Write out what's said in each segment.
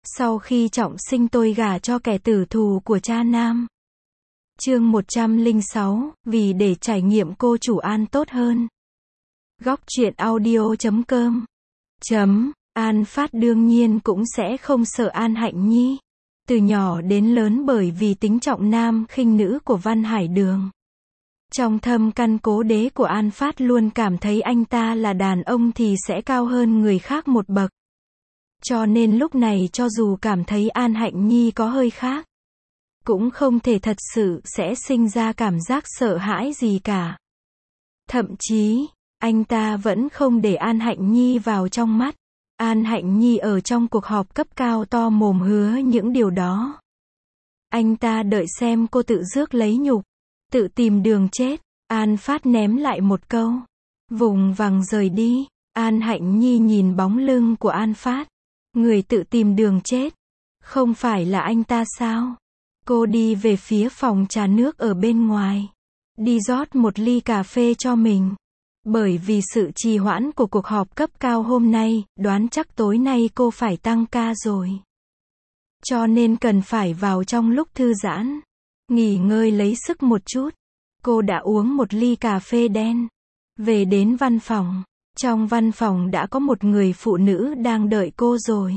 Sau khi trọng sinh tôi gả cho kẻ tử thù của cha nam. Chương 106, vì để trải nghiệm cô chủ An tốt hơn. Góc truyện audio.com. An Phát đương nhiên cũng sẽ không sợ An Hạnh Nhi. Từ nhỏ đến lớn bởi vì tính trọng nam khinh nữ của Văn Hải Đường. Trong thâm căn cố đế của An Phát luôn cảm thấy anh ta là đàn ông thì sẽ cao hơn người khác một bậc. Cho nên lúc này cho dù cảm thấy An Hạnh Nhi có hơi khác, cũng không thể thật sự sẽ sinh ra cảm giác sợ hãi gì cả. Thậm chí, anh ta vẫn không để An Hạnh Nhi vào trong mắt. An Hạnh Nhi ở trong cuộc họp cấp cao to mồm hứa những điều đó. Anh ta đợi xem cô tự rước lấy nhục, tự tìm đường chết. An Phát ném lại một câu, vùng vằng rời đi. An Hạnh Nhi nhìn bóng lưng của An Phát. Người tự tìm đường chết, không phải là anh ta sao? Cô đi về phía phòng trà nước ở bên ngoài, đi rót một ly cà phê cho mình. Bởi vì sự trì hoãn của cuộc họp cấp cao hôm nay, đoán chắc tối nay cô phải tăng ca rồi. Cho nên cần phải vào trong lúc thư giãn, nghỉ ngơi lấy sức một chút. Cô đã uống một ly cà phê đen, về đến văn phòng. Trong văn phòng đã có một người phụ nữ đang đợi cô rồi.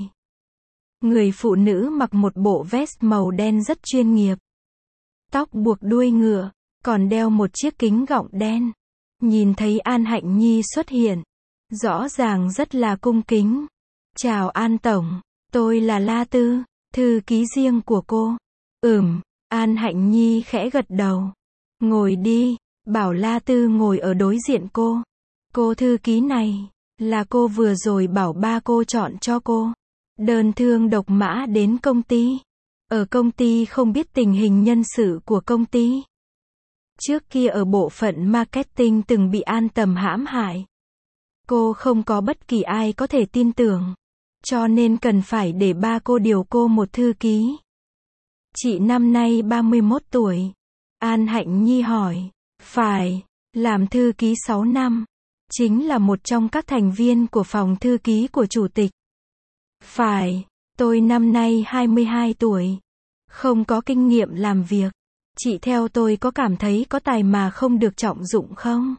Người phụ nữ mặc một bộ vest màu đen rất chuyên nghiệp. Tóc buộc đuôi ngựa, còn đeo một chiếc kính gọng đen. Nhìn thấy An Hạnh Nhi xuất hiện, rõ ràng rất là cung kính. Chào An Tổng, tôi là La Tư, thư ký riêng của cô. An Hạnh Nhi khẽ gật đầu. Ngồi đi, bảo La Tư ngồi ở đối diện cô. Cô thư ký này, là cô vừa rồi bảo ba cô chọn cho cô. Đơn thương độc mã đến công ty. Ở công ty không biết tình hình nhân sự của công ty. Trước kia ở bộ phận marketing từng bị An Tầm hãm hại. Cô không có bất kỳ ai có thể tin tưởng. Cho nên cần phải để ba cô điều cô một thư ký. Chị năm nay 31 tuổi. An Hạnh Nhi hỏi. Phải, làm thư ký 6 năm. Chính là một trong các thành viên của phòng thư ký của chủ tịch. Phải, tôi năm nay 22 tuổi. Không có kinh nghiệm làm việc. Chị theo tôi có cảm thấy có tài mà không được trọng dụng không?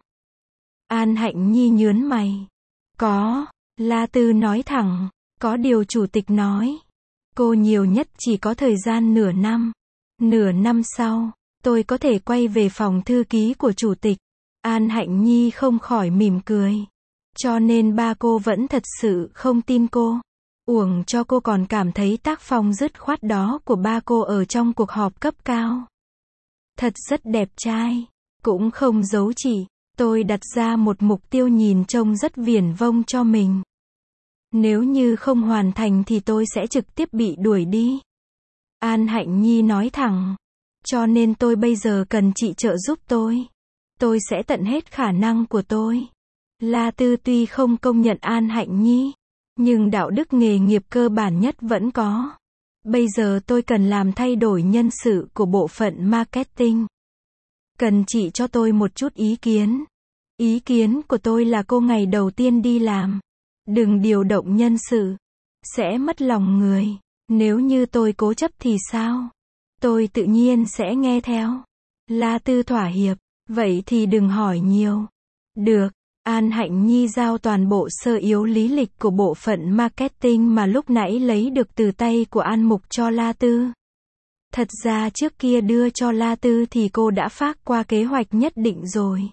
An Hạnh Nhi nhớn mày. Có, La Tư nói thẳng. Có điều chủ tịch nói. Cô nhiều nhất chỉ có thời gian nửa năm. Nửa năm sau, tôi có thể quay về phòng thư ký của chủ tịch. An Hạnh Nhi không khỏi mỉm cười. Cho nên ba cô vẫn thật sự không tin cô. Uổng cho cô còn cảm thấy tác phong dứt khoát đó của ba cô ở trong cuộc họp cấp cao. Thật rất đẹp trai. Cũng không giấu chị. Tôi đặt ra một mục tiêu nhìn trông rất viển vông cho mình. Nếu như không hoàn thành thì tôi sẽ trực tiếp bị đuổi đi. An Hạnh Nhi nói thẳng. Cho nên tôi bây giờ cần chị trợ giúp tôi. Tôi sẽ tận hết khả năng của tôi. La Tư tuy không công nhận An Hạnh Nhi, nhưng đạo đức nghề nghiệp cơ bản nhất vẫn có. Bây giờ tôi cần làm thay đổi nhân sự của bộ phận marketing. Cần chị cho tôi một chút ý kiến. Ý kiến của tôi là cô ngày đầu tiên đi làm, đừng điều động nhân sự. Sẽ mất lòng người. Nếu như tôi cố chấp thì sao? Tôi tự nhiên sẽ nghe theo. La Tư thỏa hiệp. Vậy thì đừng hỏi nhiều. Được. An Hạnh Nhi giao toàn bộ sơ yếu lý lịch của bộ phận marketing mà lúc nãy lấy được từ tay của An Mục cho La Tư. Thật ra trước kia đưa cho La Tư thì cô đã phác qua kế hoạch nhất định rồi.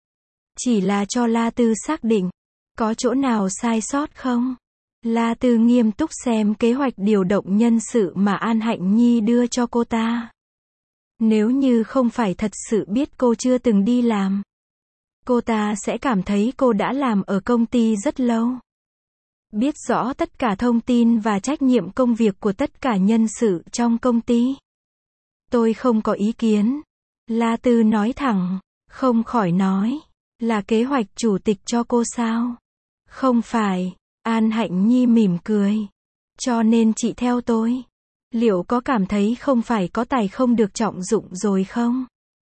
Chỉ là cho La Tư xác định. Có chỗ nào sai sót không? La Tư nghiêm túc xem kế hoạch điều động nhân sự mà An Hạnh Nhi đưa cho cô ta. Nếu như không phải thật sự biết cô chưa từng đi làm, cô ta sẽ cảm thấy cô đã làm ở công ty rất lâu. Biết rõ tất cả thông tin và trách nhiệm công việc của tất cả nhân sự trong công ty. Tôi không có ý kiến. La Tư nói thẳng. Không khỏi nói. Là kế hoạch chủ tịch cho cô sao? Không phải. An Hạnh Nhi mỉm cười. Cho nên chị theo tôi. Liệu có cảm thấy không phải có tài không được trọng dụng rồi không?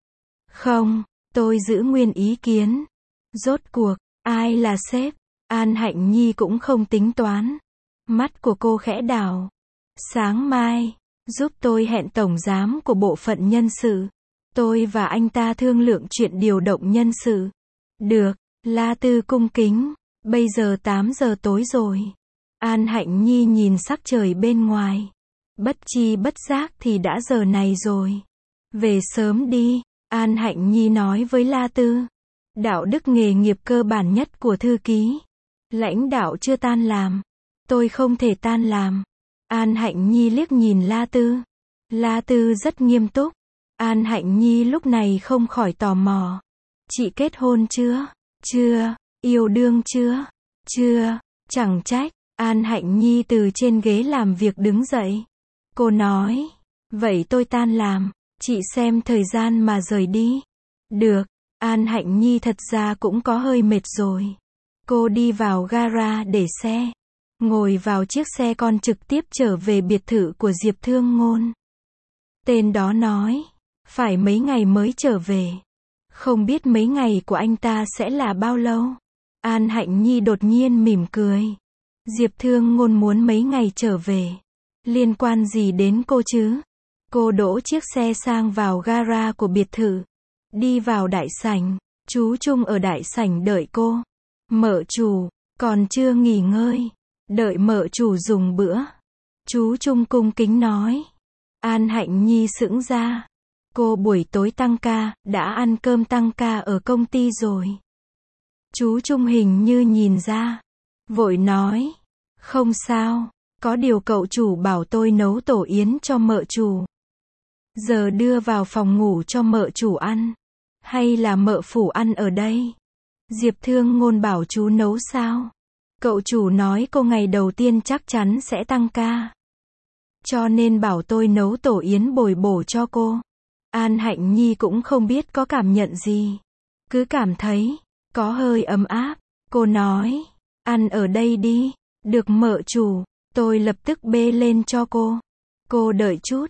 Không, tôi giữ nguyên ý kiến. Rốt cuộc, ai là sếp? An Hạnh Nhi cũng không tính toán. Mắt của cô khẽ đảo. Sáng mai, giúp tôi hẹn tổng giám của bộ phận nhân sự. Tôi và anh ta thương lượng chuyện điều động nhân sự. Được, La Tư cung kính. Bây giờ 8 giờ tối rồi. An Hạnh Nhi nhìn sắc trời bên ngoài. Bất chi bất giác thì đã giờ này rồi. Về sớm đi, An Hạnh Nhi nói với La Tư. Đạo đức nghề nghiệp cơ bản nhất của thư ký. Lãnh đạo chưa tan làm. Tôi không thể tan làm. An Hạnh Nhi liếc nhìn La Tư. La Tư rất nghiêm túc. An Hạnh Nhi lúc này không khỏi tò mò. Chị kết hôn chưa? Chưa. Yêu đương chưa? Chưa. Chẳng trách. An Hạnh Nhi từ trên ghế làm việc đứng dậy. Cô nói. Vậy tôi tan làm. Chị xem thời gian mà rời đi. Được. An Hạnh Nhi thật ra cũng có hơi mệt rồi. Cô đi vào gara để xe. Ngồi vào chiếc xe con trực tiếp trở về biệt thự của Diệp Thương Ngôn. Tên đó nói. Phải mấy ngày mới trở về. Không biết mấy ngày của anh ta sẽ là bao lâu. An Hạnh Nhi đột nhiên mỉm cười. Diệp Thương Ngôn muốn mấy ngày trở về. Liên quan gì đến cô chứ? Cô đỗ chiếc xe sang vào gara của biệt thự. Đi vào đại sảnh. Chú Trung ở đại sảnh đợi cô. Mợ chủ, còn chưa nghỉ ngơi. Đợi mợ chủ dùng bữa. Chú Trung cung kính nói. An Hạnh Nhi sững ra. Cô buổi tối tăng ca, đã ăn cơm tăng ca ở công ty rồi. Chú Trung hình như nhìn ra. Vội nói. Không sao, có điều cậu chủ bảo tôi nấu tổ yến cho mợ chủ. Giờ đưa vào phòng ngủ cho mợ chủ ăn. Hay là mợ phủ ăn ở đây? Diệp Thương Ngôn bảo chú nấu sao? Cậu chủ nói cô ngày đầu tiên chắc chắn sẽ tăng ca. Cho nên bảo tôi nấu tổ yến bồi bổ cho cô. An Hạnh Nhi cũng không biết có cảm nhận gì. Cứ cảm thấy, có hơi ấm áp. Cô nói, ăn ở đây đi. Được mợ chủ, tôi lập tức bê lên cho cô. Cô đợi chút.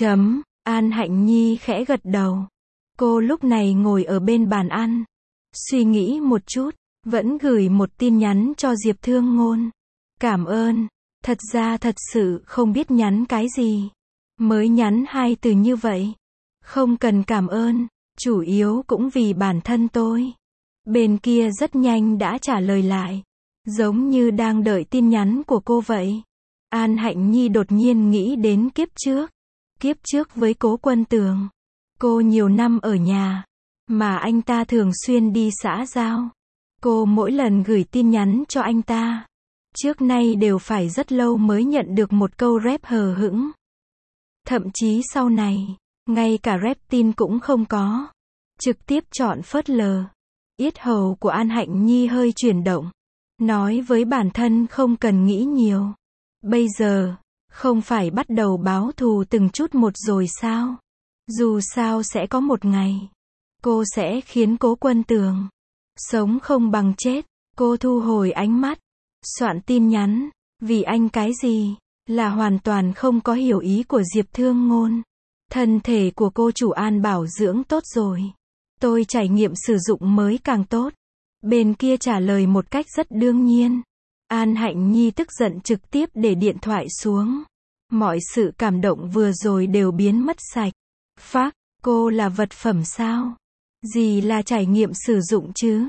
An Hạnh Nhi khẽ gật đầu. Cô lúc này ngồi ở bên bàn ăn. Suy nghĩ một chút, vẫn gửi một tin nhắn cho Diệp Thương Ngôn. Cảm ơn. Thật ra thật sự không biết nhắn cái gì. Mới nhắn 2 từ như vậy. Không cần cảm ơn, chủ yếu cũng vì bản thân tôi. Bên kia rất nhanh đã trả lời lại. Giống như đang đợi tin nhắn của cô vậy. An Hạnh Nhi đột nhiên nghĩ đến kiếp trước. Kiếp trước với Cố Quân Tường. Cô nhiều năm ở nhà. Mà anh ta thường xuyên đi xã giao. Cô mỗi lần gửi tin nhắn cho anh ta. Trước nay đều phải rất lâu mới nhận được một câu rep hờ hững. Thậm chí sau này, ngay cả rep tin cũng không có. Trực tiếp chọn phớt lờ. Yết hầu của An Hạnh Nhi hơi chuyển động. Nói với bản thân không cần nghĩ nhiều. Bây giờ, không phải bắt đầu báo thù từng chút một rồi sao? Dù sao sẽ có một ngày. Cô sẽ khiến Cố Quân Tường sống không bằng chết. Cô thu hồi ánh mắt. Soạn tin nhắn. Vì anh cái gì? Là hoàn toàn không có hiểu ý của Diệp Thương Ngôn. Thân thể của cô chủ An bảo dưỡng tốt rồi. Tôi trải nghiệm sử dụng mới càng tốt. Bên kia trả lời một cách rất đương nhiên. An Hạnh Nhi tức giận trực tiếp để điện thoại xuống. Mọi sự cảm động vừa rồi đều biến mất sạch. Phác, cô là vật phẩm sao? Gì là trải nghiệm sử dụng chứ?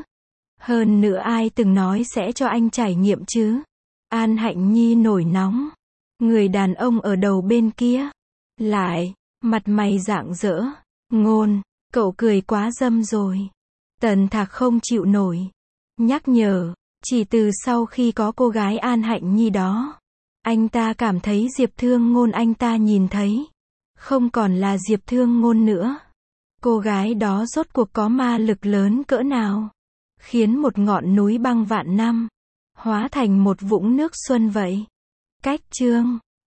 Hơn nữa ai từng nói sẽ cho anh trải nghiệm chứ? An Hạnh Nhi nổi nóng. Người đàn ông ở đầu bên kia. Lại, mặt mày rạng rỡ. Ngôn, cậu cười quá dâm rồi. Tần Thạc không chịu nổi. Nhắc nhở, chỉ từ sau khi có cô gái An Hạnh Nhi đó. Anh ta cảm thấy Diệp Thương Ngôn anh ta nhìn thấy. Không còn là Diệp Thương Ngôn nữa. Cô gái đó rốt cuộc có ma lực lớn cỡ nào. Khiến một ngọn núi băng vạn năm hóa thành một vũng nước xuân vậy. Cách chương